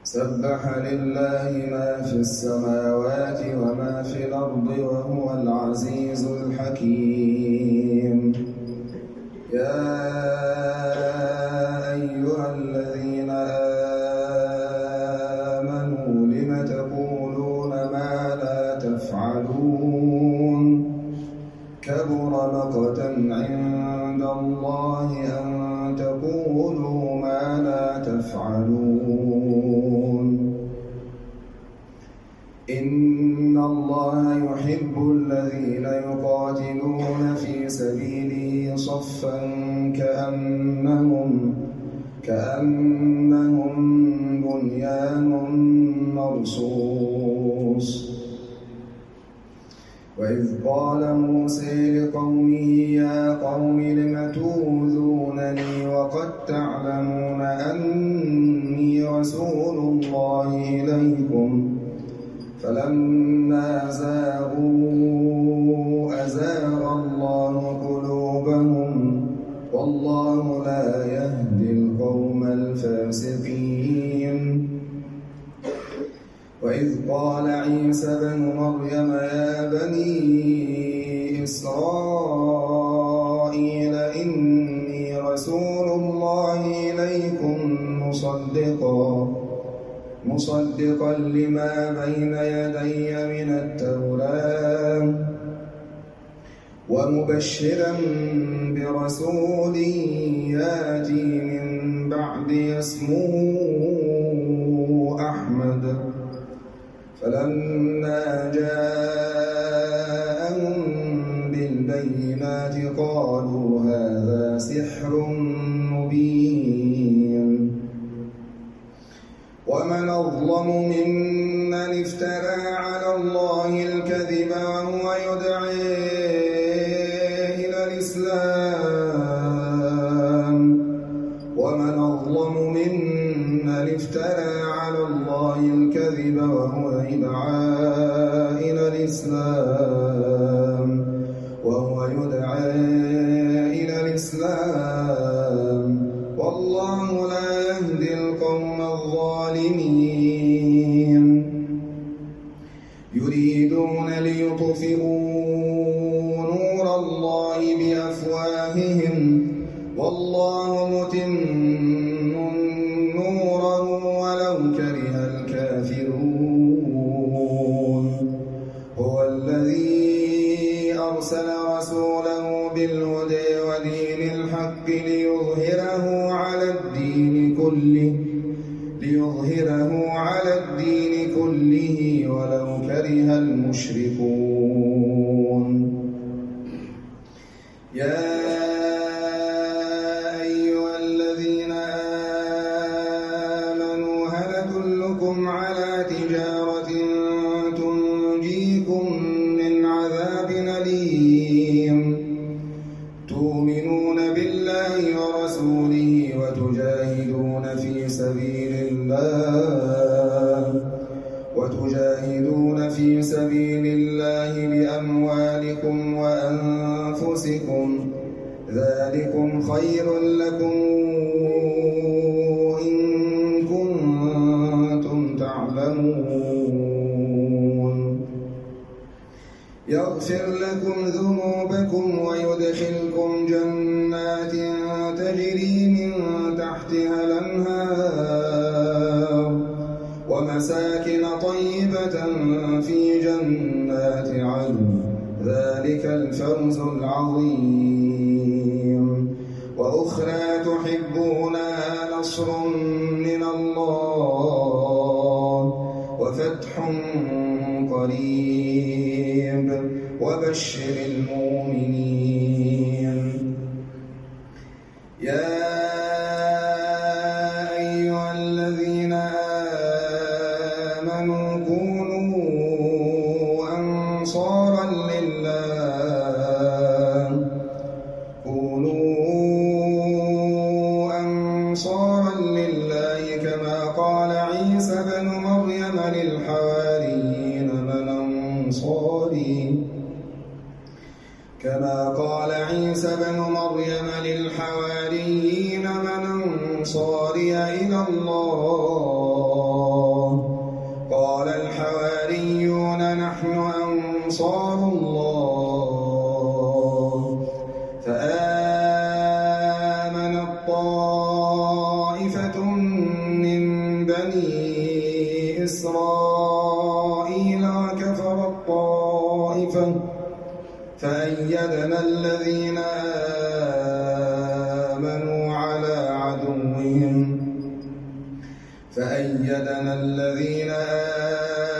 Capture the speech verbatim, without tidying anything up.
سبح لله ما في السماوات وما في الأرض وهو العزيز الحكيم. يا أيها الذين آمنوا لم تقولون ما لا تفعلون كبر مقتا عند الله أن تقولوا ما لا تفعلون. إن الله يحب الذين يقاتلون في سبيله صفا كأنهم كأنهم بنيان مرصوص. وإذ قال موسى لقومه يا قوم لم تؤذونني وقد تعلمون أني رسول الله إليكم فلما زاغوا أزاغ الله قلوبهم والله لا يهدي القوم الفاسقين. وإذ قال عيسى بن مريم يا بني إسرائيل إني رسول الله إليكم مصدقا مصدقا لما بين يدي من التوراة ومبشرا برسول ياتي من بعدي اسمه أحمد. فلما جاءهم بالبينات قالوا هذا سحر مبين. ومن أظلم ممن افترى على الله الكذب وهو يدعي إلى الإسلام ومن أظلم ممن افترى على الله الكذب وهو يدعى إلى الإسلام وهو يدعى إلى الإسلام والله لا يهدي القوم الظالمين. يريدون ليطفئوا نور الله بأفواههم والله متم نوره ولو كره الكافرون. هو الذي أرسل رسوله بالهدى ودين الحق ليظهره على الدين كله ليظهره على الدين كله ولو كره المشركون. يا أيها الذين آمنوا هل أدلكم على تجارة تنجيكم من عذاب أليم تؤمنون بالله ورسوله وتجاهدون في سبيل الله وتجاهدون في سبيل الله بأموالكم وأنفسكم ذلكم خير لكم إن كنتم تعلمون. يغفر لكم ذنوبكم ويدخلكم جنات تجري من تحتها الأنهار ومساكن طيبة في جنات عدن ذلك الفوز العظيم. وأخرى تحبونها نصر من الله وفتح قريب وبشر المؤمنين. يا أيها الذين آمنوا كونوا أنصارا لله كونوا أنصارا لله كما قال عيسى بن مريم للحواريين من أنصاري كما قال عيسى بن مريم للحواريين من أنصاري إلى الله بني إسرائيل وكفرت طائفة فأيدنا الذين آمنوا على عدوهم فأيدنا الذين